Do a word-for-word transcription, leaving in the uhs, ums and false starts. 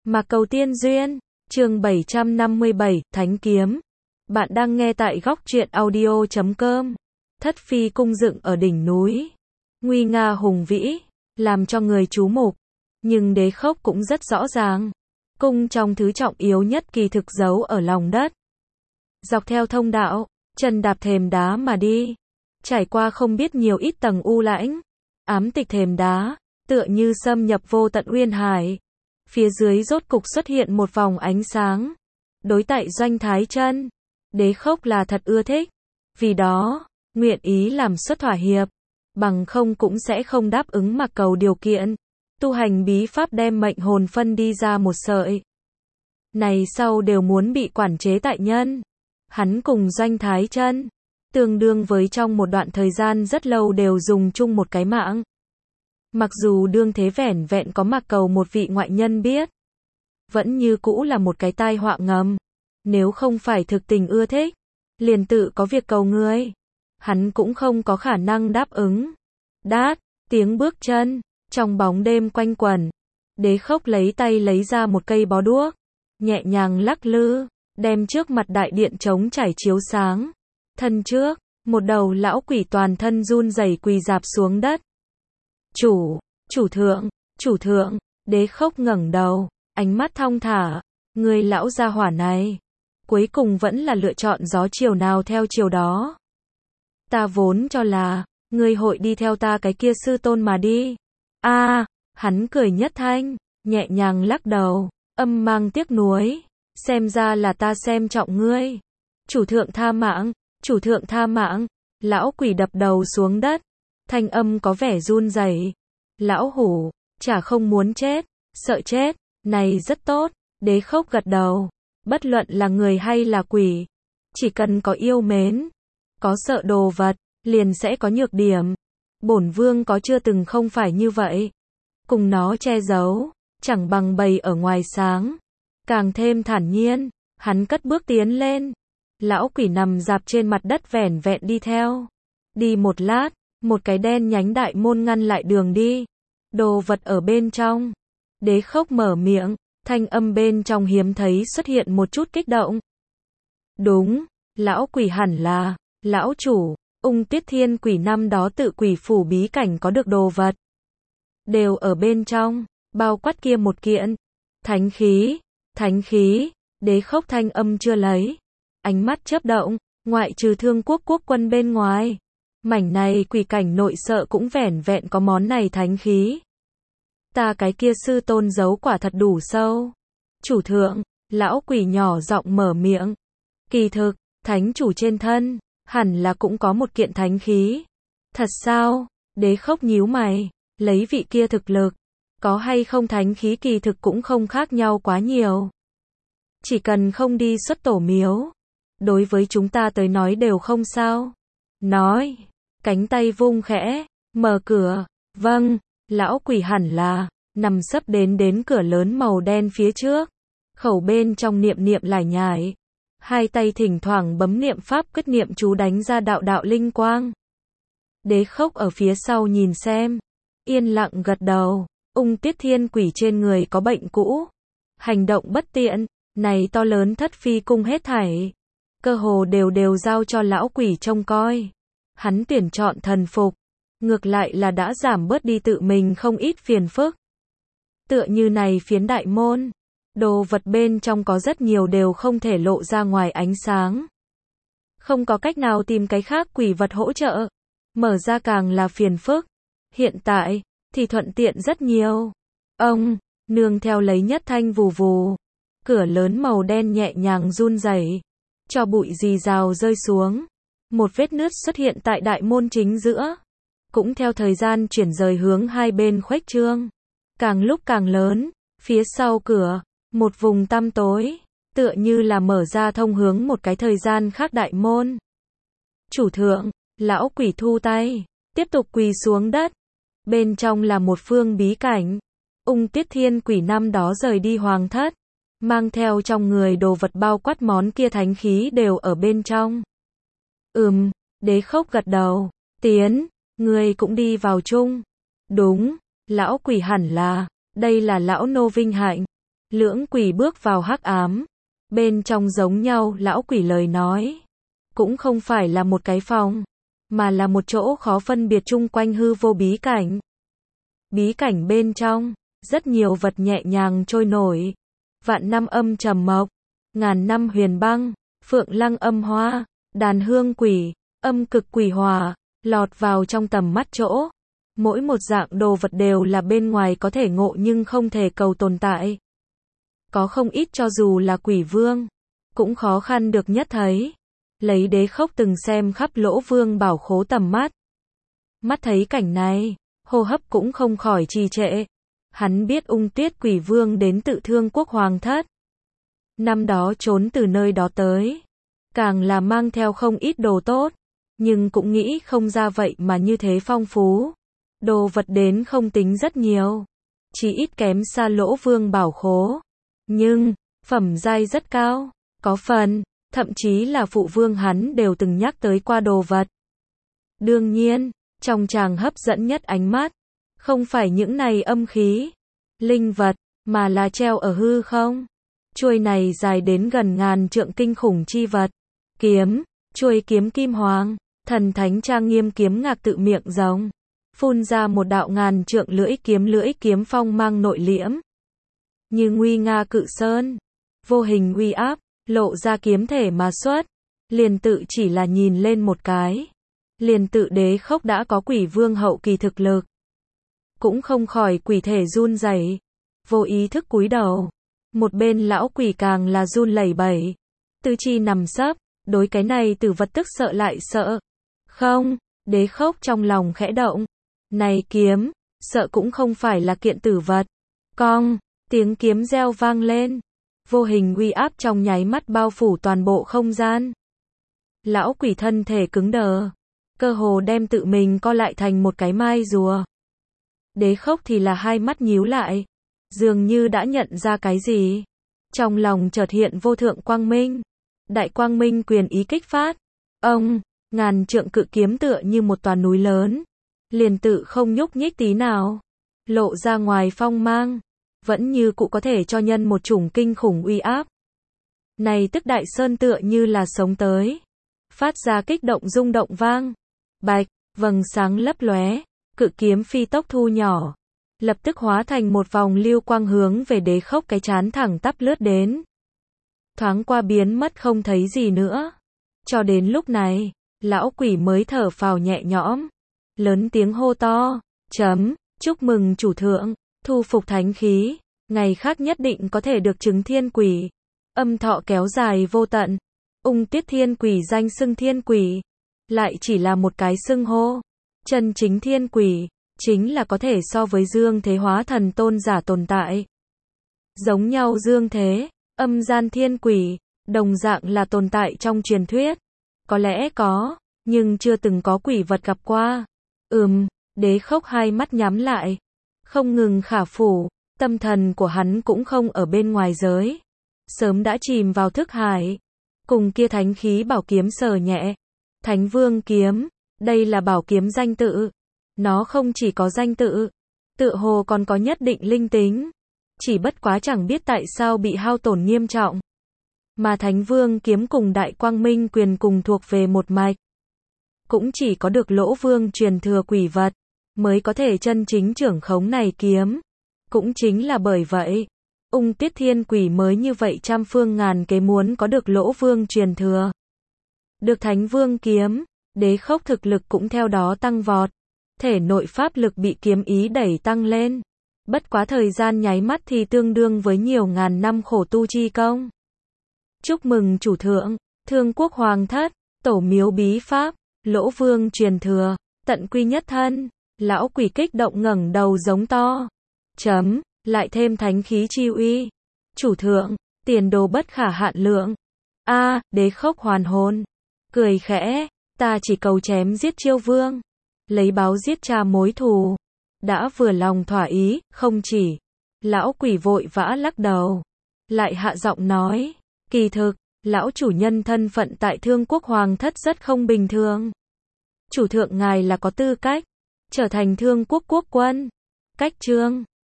Mạc Cầu Tiên Duyên, chương bảy trăm năm mươi bảy, Thánh Kiếm. Bạn đang nghe tại góc truyện audio chấm com. Thất phi cung dựng ở đỉnh núi, nguy nga hùng vĩ, làm cho người chú mục. Nhưng đế khốc cũng rất rõ ràng, cung trong thứ trọng yếu nhất kỳ thực giấu ở lòng đất. Dọc theo thông đạo, chân đạp thềm đá mà đi, trải qua không biết nhiều ít tầng u lãnh, ám tịch thềm đá, tựa như xâm nhập vô tận uyên hải. Phía dưới rốt cục xuất hiện một vòng ánh sáng. Đối tại Doanh Thái Chân, đế khốc là thật ưa thích. Vì đó, nguyện ý làm xuất thỏa hiệp. Bằng không cũng sẽ không đáp ứng Mạc Cầu điều kiện. Tu hành bí pháp đem mệnh hồn phân đi ra một sợi. Này sau đều muốn bị quản chế tại nhân. Hắn cùng Doanh Thái Chân, tương đương với trong một đoạn thời gian rất lâu đều dùng chung một cái mạng. Mặc dù đương thế vẻn vẹn có Mạc Cầu một vị ngoại nhân biết, vẫn như cũ là một cái tai họa ngầm. Nếu không phải thực tình ưa thích, liền tự có việc cầu ngươi, hắn cũng không có khả năng đáp ứng. Đát, tiếng bước chân, trong bóng đêm quanh quẩn. Đế khốc lấy tay lấy ra một cây bó đuốc, nhẹ nhàng lắc lư, đem trước mặt đại điện trống trải chiếu sáng. Thân trước, một đầu lão quỷ toàn thân run rẩy quỳ rạp xuống đất. Chủ, chủ thượng, chủ thượng, đế khốc ngẩng đầu, ánh mắt thong thả, người lão gia hỏa này, cuối cùng vẫn là lựa chọn gió chiều nào theo chiều đó. Ta vốn cho là, ngươi hội đi theo ta cái kia sư tôn mà đi. A, à, hắn cười nhất thanh, nhẹ nhàng lắc đầu, âm mang tiếc nuối, xem ra là ta xem trọng ngươi. Chủ thượng tha mạng, chủ thượng tha mạng, lão quỷ đập đầu xuống đất. Thanh âm có vẻ run rẩy. Lão hủ, chả không muốn chết, sợ chết, này rất tốt. Đế khốc gật đầu. Bất luận là người hay là quỷ, chỉ cần có yêu mến, có sợ đồ vật, liền sẽ có nhược điểm. Bổn vương có chưa từng không phải như vậy. Cùng nó che giấu, chẳng bằng bày ở ngoài sáng. Càng thêm thản nhiên, hắn cất bước tiến lên. Lão quỷ nằm dạp trên mặt đất vẻn vẹn đi theo. Đi một lát, một cái đen nhánh đại môn ngăn lại đường đi. Đồ vật ở bên trong. Đế khốc mở miệng, thanh âm bên trong hiếm thấy xuất hiện một chút kích động. Đúng, lão quỷ hẳn là, lão chủ, Ung Tuyết Thiên quỷ năm đó tự quỷ phủ bí cảnh có được đồ vật. Đều ở bên trong, bao quát kia một kiện. Thánh khí, thánh khí, đế khốc thanh âm chưa lấy. Ánh mắt chớp động, ngoại trừ Thương Quốc quốc quân bên ngoài. Mảnh này quỷ cảnh nội sợ cũng vẻn vẹn có món này thánh khí. Ta cái kia sư tôn giấu quả thật đủ sâu. Chủ thượng, lão quỷ nhỏ giọng mở miệng. Kỳ thực, thánh chủ trên thân, hẳn là cũng có một kiện thánh khí. Thật sao? Đế khốc nhíu mày, lấy vị kia thực lực, có hay không thánh khí kỳ thực cũng không khác nhau quá nhiều. Chỉ cần không đi xuất tổ miếu, đối với chúng ta tới nói đều không sao. Nói, cánh tay vung khẽ, mở cửa, vâng, lão quỷ hẳn là, nằm sấp đến đến cửa lớn màu đen phía trước, khẩu bên trong niệm niệm lải nhải, hai tay thỉnh thoảng bấm niệm pháp kết niệm chú đánh ra đạo đạo linh quang. Đế khốc ở phía sau nhìn xem, yên lặng gật đầu. Ung Tuyết Thiên quỷ trên người có bệnh cũ, hành động bất tiện, này to lớn thất phi cung hết thảy, cơ hồ đều đều giao cho lão quỷ trông coi. Hắn tuyển chọn thần phục, ngược lại là đã giảm bớt đi tự mình không ít phiền phức. Tựa như này phiến đại môn, đồ vật bên trong có rất nhiều đều không thể lộ ra ngoài ánh sáng. Không có cách nào tìm cái khác quỷ vật hỗ trợ, mở ra càng là phiền phức. Hiện tại, thì thuận tiện rất nhiều. Ông, nương theo lấy nhất thanh vù vù, cửa lớn màu đen nhẹ nhàng run rẩy, cho bụi rì rào rơi xuống. Một vết nứt xuất hiện tại đại môn chính giữa, cũng theo thời gian chuyển rời hướng hai bên khuếch trương, càng lúc càng lớn. Phía sau cửa, một vùng tăm tối, tựa như là mở ra thông hướng một cái thời gian khác đại môn. Chủ thượng, lão quỷ thu tay, tiếp tục quỳ xuống đất. Bên trong là một phương bí cảnh. Ung Tuyết Thiên quỷ năm đó rời đi hoàng thất, mang theo trong người đồ vật bao quát món kia thánh khí đều ở bên trong. Ừm, đế khốc gật đầu. Tiến, ngươi cũng đi vào chung. Đúng, lão quỷ hẳn là, đây là lão nô vinh hạnh. Lưỡng quỷ bước vào hắc ám. Bên trong giống nhau lão quỷ lời nói. Cũng không phải là một cái phòng, mà là một chỗ khó phân biệt chung quanh hư vô bí cảnh. Bí cảnh bên trong, rất nhiều vật nhẹ nhàng trôi nổi. Vạn năm âm trầm mộc, ngàn năm huyền băng, phượng lăng âm hoa, đàn hương quỷ, âm cực quỷ hòa, lọt vào trong tầm mắt chỗ. Mỗi một dạng đồ vật đều là bên ngoài có thể ngộ nhưng không thể cầu tồn tại. Có không ít cho dù là quỷ vương, cũng khó khăn được nhất thấy. Lấy Đế Khốc từng xem khắp Lỗ Vương bảo khố tầm mắt. Mắt thấy cảnh này, hô hấp cũng không khỏi trì trệ. Hắn biết Ung Tuyết Quỷ Vương đến tự Thương Quốc Hoàng thất. Năm đó trốn từ nơi đó tới. Càng là mang theo không ít đồ tốt. Nhưng cũng nghĩ không ra vậy mà như thế phong phú. Đồ vật đến không tính rất nhiều. Chỉ ít kém xa Lỗ Vương bảo khố. Nhưng, phẩm giai rất cao. Có phần, thậm chí là phụ vương hắn đều từng nhắc tới qua đồ vật. Đương nhiên, trong chàng hấp dẫn nhất ánh mắt, không phải những này âm khí, linh vật, mà là treo ở hư không. Chuôi này dài đến gần ngàn trượng kinh khủng chi vật. Kiếm, chuôi kiếm kim hoàng, thần thánh trang nghiêm kiếm ngạc tự miệng rồng. Phun ra một đạo ngàn trượng lưỡi kiếm lưỡi kiếm phong mang nội liễm. Như nguy nga cự sơn, vô hình uy áp. Lộ ra kiếm thể mà xuất, liền tự chỉ là nhìn lên một cái. Liền tự Đế Khốc đã có quỷ vương hậu kỳ thực lực. Cũng không khỏi quỷ thể run rẩy, vô ý thức cúi đầu. Một bên lão quỷ càng là run lẩy bẩy. Tư chi nằm sấp, đối cái này tử vật tức sợ lại sợ. Không, Đế Khốc trong lòng khẽ động. Này kiếm, sợ cũng không phải là kiện tử vật. Cong, tiếng kiếm reo vang lên. Vô hình uy áp trong nháy mắt bao phủ toàn bộ không gian. Lão quỷ thân thể cứng đờ, cơ hồ đem tự mình co lại thành một cái mai rùa. Đế Khốc thì là hai mắt nhíu lại, dường như đã nhận ra cái gì. Trong lòng chợt hiện vô thượng quang minh. Đại quang minh quyền ý kích phát. Ông, ngàn trượng cự kiếm tựa như một tòa núi lớn. Liền tự không nhúc nhích tí nào. Lộ ra ngoài phong mang. Vẫn như cụ có thể cho nhân một chủng kinh khủng uy áp. Này tức đại sơn tựa như là sống tới. Phát ra kích động rung động vang. Bạch, vầng sáng lấp lóe, cự kiếm phi tốc thu nhỏ. Lập tức hóa thành một vòng lưu quang hướng về Đế Khốc cái chán thẳng tắp lướt đến. Thoáng qua biến mất không thấy gì nữa. Cho đến lúc này, lão quỷ mới thở phào nhẹ nhõm. Lớn tiếng hô to, chấm, chúc mừng chủ thượng. Thu phục thánh khí, ngày khác nhất định có thể được chứng thiên quỷ. Âm thọ kéo dài vô tận. Ung Tuyết thiên quỷ danh xưng thiên quỷ, lại chỉ là một cái xưng hô. Chân chính thiên quỷ, chính là có thể so với dương thế hóa thần tôn giả tồn tại. Giống nhau dương thế, âm gian thiên quỷ, đồng dạng là tồn tại trong truyền thuyết. Có lẽ có, nhưng chưa từng có quỷ vật gặp qua. Ừm, Đế Khốc hai mắt nhắm lại. Không ngừng khả phủ, tâm thần của hắn cũng không ở bên ngoài giới. Sớm đã chìm vào thức hải. Cùng kia thánh khí bảo kiếm sờ nhẹ. Thánh vương kiếm, đây là bảo kiếm danh tự. Nó không chỉ có danh tự, tự hồ còn có nhất định linh tính. Chỉ bất quá chẳng biết tại sao bị hao tổn nghiêm trọng. Mà thánh vương kiếm cùng đại quang minh quyền cùng thuộc về một mạch. Cũng chỉ có được Lỗ Vương truyền thừa quỷ vật, mới có thể chân chính trưởng khống này kiếm. Cũng chính là bởi vậy, Ung Tuyết thiên quỷ mới như vậy trăm phương ngàn kế muốn có được Lỗ Vương truyền thừa. Được thánh vương kiếm, Đế Khốc thực lực cũng theo đó tăng vọt. Thể nội pháp lực bị kiếm ý đẩy tăng lên. Bất quá thời gian nháy mắt thì tương đương với nhiều ngàn năm khổ tu chi công. Chúc mừng chủ thượng, Thương Quốc Hoàng thất, tổ miếu bí pháp, Lỗ Vương truyền thừa, tận quy nhất thân. Lão quỷ kích động ngẩng đầu giống to. Chấm, lại thêm thánh khí chi uy. Chủ thượng, tiền đồ bất khả hạn lượng. A, à, Đế Khốc hoàn hồn. Cười khẽ, ta chỉ cầu chém giết Chiêu Vương. Lấy báo giết cha mối thù. Đã vừa lòng thỏa ý, không chỉ. Lão quỷ vội vã lắc đầu. Lại hạ giọng nói. Kỳ thực, lão chủ nhân thân phận tại Thương Quốc Hoàng thất rất không bình thường. Chủ thượng ngài là có tư cách trở thành Thương Quốc quốc quân. Cách chương